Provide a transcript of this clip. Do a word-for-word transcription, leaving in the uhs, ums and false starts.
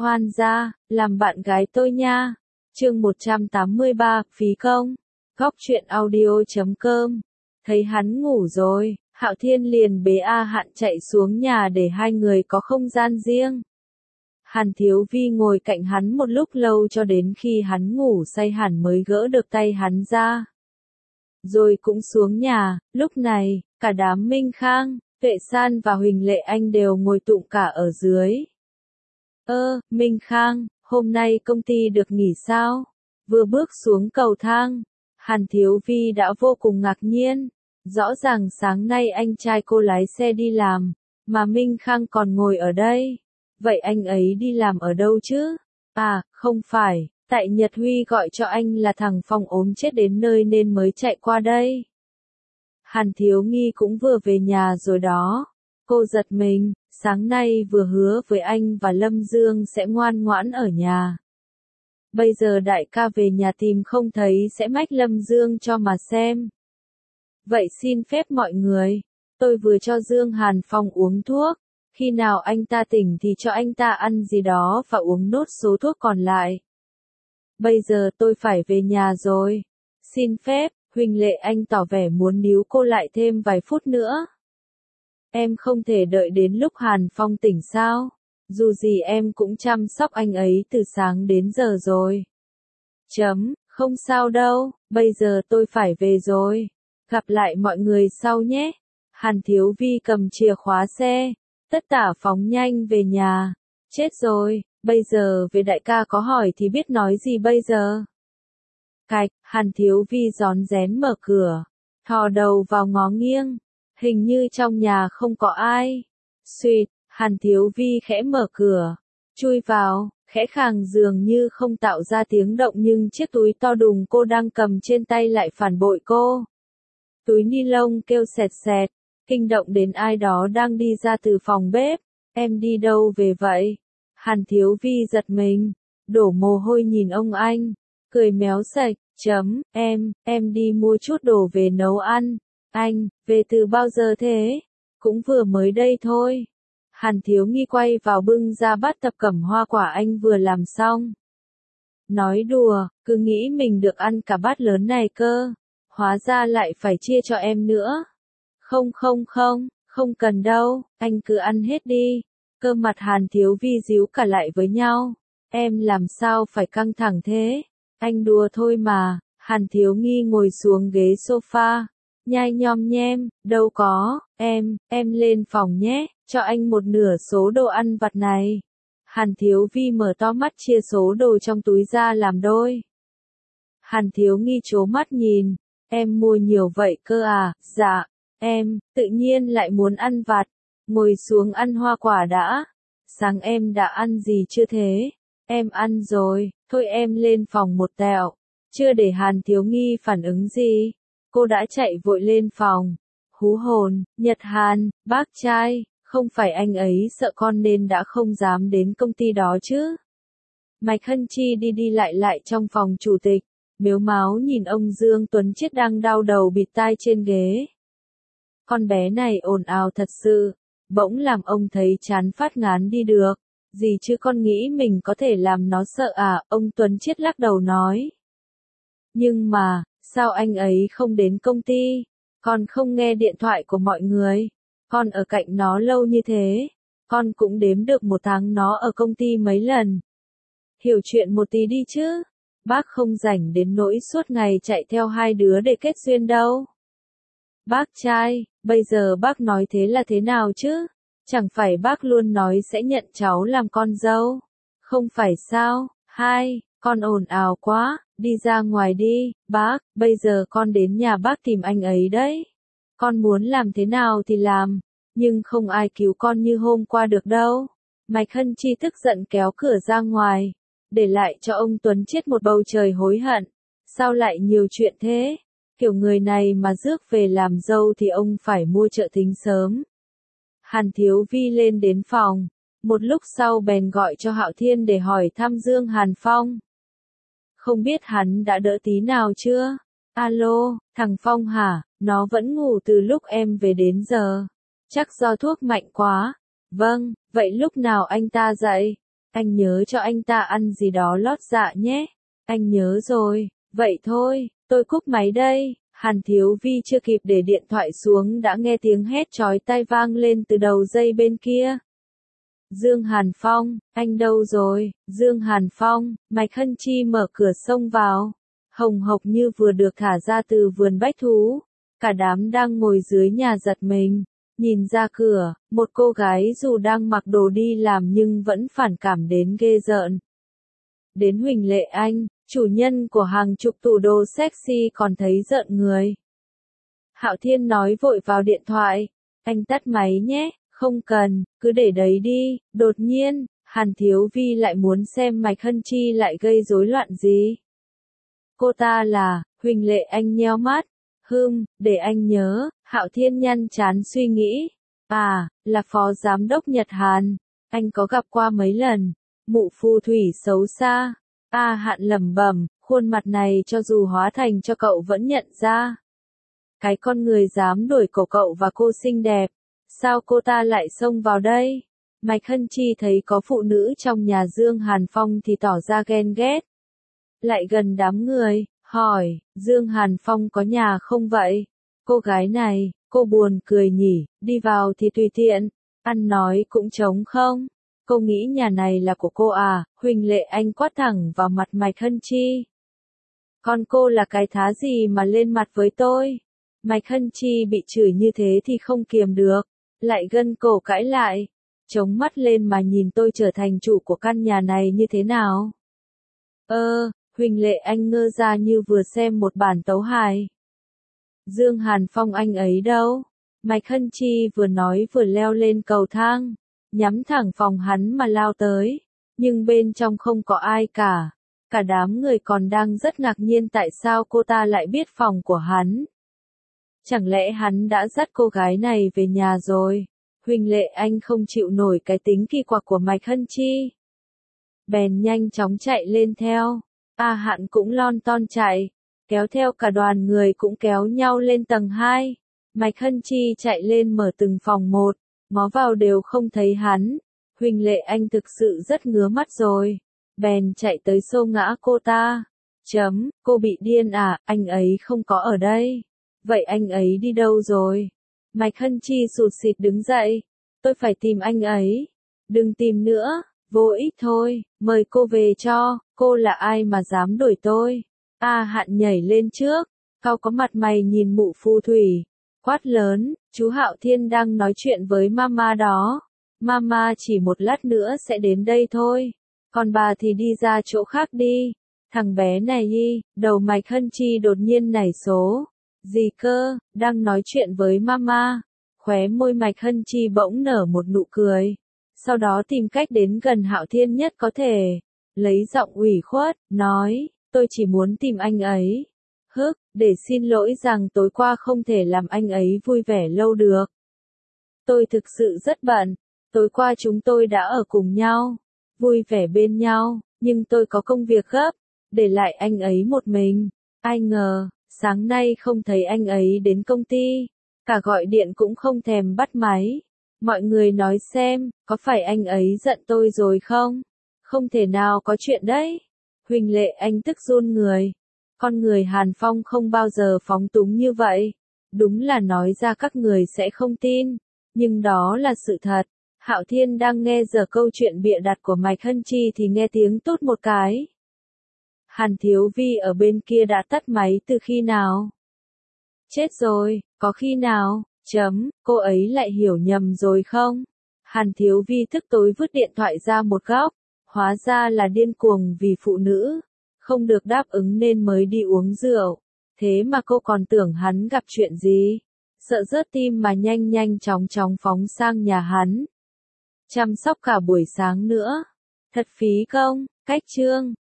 Oan gia, làm bạn gái tôi nha. Chương một trăm tám mươi ba, phí công. Góc truyện audio chấm com. Thấy hắn ngủ rồi, Hạo Thiên liền bế A Hạn chạy xuống nhà để hai người có không gian riêng. Hàn Thiếu Vi ngồi cạnh hắn một lúc lâu cho đến khi hắn ngủ say hẳn mới gỡ được tay hắn ra. Rồi cũng xuống nhà, lúc này, cả đám Minh Khang, Tuệ San và Huỳnh Lệ Anh đều ngồi tụng cả ở dưới. Ơ, Minh Khang, hôm nay công ty được nghỉ sao? Vừa bước xuống cầu thang, Hàn Thiếu Vi đã vô cùng ngạc nhiên. Rõ ràng sáng nay anh trai cô lái xe đi làm, mà Minh Khang còn ngồi ở đây. Vậy anh ấy đi làm ở đâu chứ? À, không phải, tại Nhật Huy gọi cho anh là thằng Phong ốm chết đến nơi nên mới chạy qua đây. Hàn Thiếu Nghi cũng vừa về nhà rồi đó. Cô giật mình, sáng nay vừa hứa với anh và Lâm Dương sẽ ngoan ngoãn ở nhà. Bây giờ đại ca về nhà tìm không thấy sẽ mách Lâm Dương cho mà xem. Vậy xin phép mọi người, tôi vừa cho Dương Hàn Phong uống thuốc, khi nào anh ta tỉnh thì cho anh ta ăn gì đó và uống nốt số thuốc còn lại. Bây giờ tôi phải về nhà rồi. Xin phép, Huỳnh Lệ Anh tỏ vẻ muốn níu cô lại thêm vài phút nữa. Em không thể đợi đến lúc Hàn Phong tỉnh sao? Dù gì em cũng chăm sóc anh ấy từ sáng đến giờ rồi. Chấm, không sao đâu, bây giờ tôi phải về rồi. Gặp lại mọi người sau nhé. Hàn Thiếu Vi cầm chìa khóa xe, tất tả phóng nhanh về nhà. Chết rồi, bây giờ về đại ca có hỏi thì biết nói gì bây giờ? Cạch, Hàn Thiếu Vi rón rén mở cửa, thò đầu vào ngó nghiêng. Hình như trong nhà không có ai. Xuyệt, Hàn Thiếu Vi khẽ mở cửa, chui vào, khẽ khàng dường như không tạo ra tiếng động nhưng chiếc túi to đùng cô đang cầm trên tay lại phản bội cô. Túi ni lông kêu sẹt sẹt, kinh động đến ai đó đang đi ra từ phòng bếp. Em đi đâu về vậy? Hàn Thiếu Vi giật mình, đổ mồ hôi nhìn ông anh, cười méo sạch, chấm, em, em đi mua chút đồ về nấu ăn. Anh, về từ bao giờ thế? Cũng vừa mới đây thôi. Hàn Thiếu Nghi quay vào bưng ra bát tập cẩm hoa quả anh vừa làm xong. Nói đùa, cứ nghĩ mình được ăn cả bát lớn này cơ. Hóa ra lại phải chia cho em nữa. Không không không, không cần đâu, anh cứ ăn hết đi. Cơ mặt Hàn Thiếu Vi díu cả lại với nhau. Em làm sao phải căng thẳng thế? Anh đùa thôi mà. Hàn Thiếu Nghi ngồi xuống ghế sofa. Nhai nhom nhem, đâu có, em, em lên phòng nhé, cho anh một nửa số đồ ăn vặt này. Hàn Thiếu Vi mở to mắt chia số đồ trong túi ra làm đôi. Hàn Thiếu Nghi trố mắt nhìn, em mua nhiều vậy cơ à? Dạ, em, tự nhiên lại muốn ăn vặt, ngồi xuống ăn hoa quả đã. Sáng em đã ăn gì chưa thế? Em ăn rồi, thôi em lên phòng một tẹo. Chưa để Hàn Thiếu Nghi phản ứng gì, cô đã chạy vội lên phòng. Hú hồn, Nhật Hàn, bác trai, không phải anh ấy sợ con nên đã không dám đến công ty đó chứ? Mạch Hân Chi đi đi lại lại trong phòng chủ tịch, mếu máo nhìn ông Dương Tuấn Chiết đang đau đầu bịt tai trên ghế. Con bé này ồn ào thật sự, bỗng làm ông thấy chán phát ngán đi được. Gì chứ con nghĩ mình có thể làm nó sợ à? Ông Tuấn Chiết lắc đầu nói. Nhưng mà, sao anh ấy không đến công ty? Con không nghe điện thoại của mọi người. Con ở cạnh nó lâu như thế. Con cũng đếm được một tháng nó ở công ty mấy lần. Hiểu chuyện một tí đi chứ. Bác không rảnh đến nỗi suốt ngày chạy theo hai đứa để kết duyên đâu. Bác trai, bây giờ bác nói thế là thế nào chứ? Chẳng phải bác luôn nói sẽ nhận cháu làm con dâu. Không phải sao? Hai, con ồn ào quá. Đi ra ngoài đi, bác, bây giờ con đến nhà bác tìm anh ấy đấy. Con muốn làm thế nào thì làm, nhưng không ai cứu con như hôm qua được đâu. Mạch Hân Chi tức giận kéo cửa ra ngoài, để lại cho ông Tuấn Chiết một bầu trời hối hận. Sao lại nhiều chuyện thế? Kiểu người này mà rước về làm dâu thì ông phải mua trợ thính sớm. Hàn Thiếu Vi lên đến phòng, một lúc sau bèn gọi cho Hạo Thiên để hỏi thăm Dương Hàn Phong. Không biết hắn đã đỡ tí nào chưa? Alo, thằng Phong hả? Nó vẫn ngủ từ lúc em về đến giờ. Chắc do thuốc mạnh quá. Vâng, vậy lúc nào anh ta dậy? Anh nhớ cho anh ta ăn gì đó lót dạ nhé. Anh nhớ rồi, vậy thôi, tôi cúp máy đây. Hàn Thiếu Vi chưa kịp để điện thoại xuống đã nghe tiếng hét chói tai vang lên từ đầu dây bên kia. Dương Hàn Phong, anh đâu rồi? Dương Hàn Phong, Mạch Hân Chi mở cửa xông vào. Hồng hộc như vừa được thả ra từ vườn bách thú. Cả đám đang ngồi dưới nhà giật mình. Nhìn ra cửa, một cô gái dù đang mặc đồ đi làm nhưng vẫn phản cảm đến ghê rợn. Đến Huỳnh Lệ Anh, chủ nhân của hàng chục tủ đồ sexy còn thấy rợn người. Hạo Thiên nói vội vào điện thoại. Anh tắt máy nhé, không cần, cứ để đấy đi. Đột nhiên, Hàn Thiếu Vi lại muốn xem Mạch Hân Chi lại gây rối loạn gì. Cô ta là, Huỳnh Lệ Anh nheo mắt. Hừm, để anh nhớ, Hạo Thiên nhăn chán suy nghĩ. À, là phó giám đốc Nhật Hàn. Anh có gặp qua mấy lần. Mụ phù thủy xấu xa. A Hạn lẩm bẩm, khuôn mặt này cho dù hóa thành cho cậu vẫn nhận ra. Cái con người dám đuổi cổ cậu và cô xinh đẹp. Sao cô ta lại xông vào đây? Mạch Hân Chi thấy có phụ nữ trong nhà Dương Hàn Phong thì tỏ ra ghen ghét. Lại gần đám người, hỏi, Dương Hàn Phong có nhà không vậy? Cô gái này, cô buồn cười nhỉ, đi vào thì tùy tiện, ăn nói cũng trống không? Cô nghĩ nhà này là của cô à? Huỳnh Lệ Anh quát thẳng vào mặt Mạch Hân Chi. Con cô là cái thá gì mà lên mặt với tôi? Mạch Hân Chi bị chửi như thế thì không kiềm được, lại gân cổ cãi lại. Chống mắt lên mà nhìn tôi trở thành chủ của căn nhà này như thế nào? Ơ, Huỳnh Lệ Anh ngơ ra như vừa xem một bản tấu hài. Dương Hàn Phong anh ấy đâu? Mạch Hân Chi vừa nói vừa leo lên cầu thang, nhắm thẳng phòng hắn mà lao tới, nhưng bên trong không có ai cả. Cả đám người còn đang rất ngạc nhiên tại sao cô ta lại biết phòng của hắn. Chẳng lẽ hắn đã dắt cô gái này về nhà rồi? Huỳnh Lệ Anh không chịu nổi cái tính kỳ quặc của Mạch Hân Chi. Bèn nhanh chóng chạy lên theo. A Hạn cũng lon ton chạy, kéo theo cả đoàn người cũng kéo nhau lên tầng hai. Mạch Hân Chi chạy lên mở từng phòng một, ngó vào đều không thấy hắn. Huỳnh Lệ Anh thực sự rất ngứa mắt rồi, bèn chạy tới xô ngã cô ta. Chấm, cô bị điên à, anh ấy không có ở đây. Vậy anh ấy đi đâu rồi? Mạch Hân Chi sụt sịt đứng dậy. Tôi phải tìm anh ấy. Đừng tìm nữa, vô ích thôi, mời cô về cho, cô là ai mà dám đuổi tôi? A Hạn nhảy lên trước, cau có mặt mày nhìn mụ phù thủy, quát lớn, chú Hạo Thiên đang nói chuyện với mama đó. Mama chỉ một lát nữa sẽ đến đây thôi, còn bà thì đi ra chỗ khác đi. Thằng bé này đi, đầu Mạch Hân Chi đột nhiên nảy số. Gì cơ, đang nói chuyện với mama. Khóe môi Mạch Hân Chi bỗng nở một nụ cười. Sau đó tìm cách đến gần Hạo Thiên nhất có thể. Lấy giọng ủy khuất, nói, tôi chỉ muốn tìm anh ấy. Hức, để xin lỗi rằng tối qua không thể làm anh ấy vui vẻ lâu được. Tôi thực sự rất bận. Tối qua chúng tôi đã ở cùng nhau, vui vẻ bên nhau, nhưng tôi có công việc gấp, để lại anh ấy một mình. Ai ngờ, sáng nay không thấy anh ấy đến công ty, cả gọi điện cũng không thèm bắt máy. Mọi người nói xem, có phải anh ấy giận tôi rồi không? Không thể nào có chuyện đấy. Huỳnh Lệ Anh tức run người. Con người Hàn Phong không bao giờ phóng túng như vậy. Đúng là nói ra các người sẽ không tin, nhưng đó là sự thật. Hạo Thiên đang nghe giờ câu chuyện bịa đặt của Mạch Hân Chi thì nghe tiếng tút một cái. Hàn Thiếu Vi ở bên kia đã tắt máy từ khi nào? Chết rồi, có khi nào? Chấm, cô ấy lại hiểu nhầm rồi không? Hàn Thiếu Vi tức tối vứt điện thoại ra một góc, hóa ra là điên cuồng vì phụ nữ, không được đáp ứng nên mới đi uống rượu. Thế mà cô còn tưởng hắn gặp chuyện gì? Sợ rớt tim mà nhanh nhanh chóng chóng phóng sang nhà hắn. Chăm sóc cả buổi sáng nữa. Thật phí công, cách chương.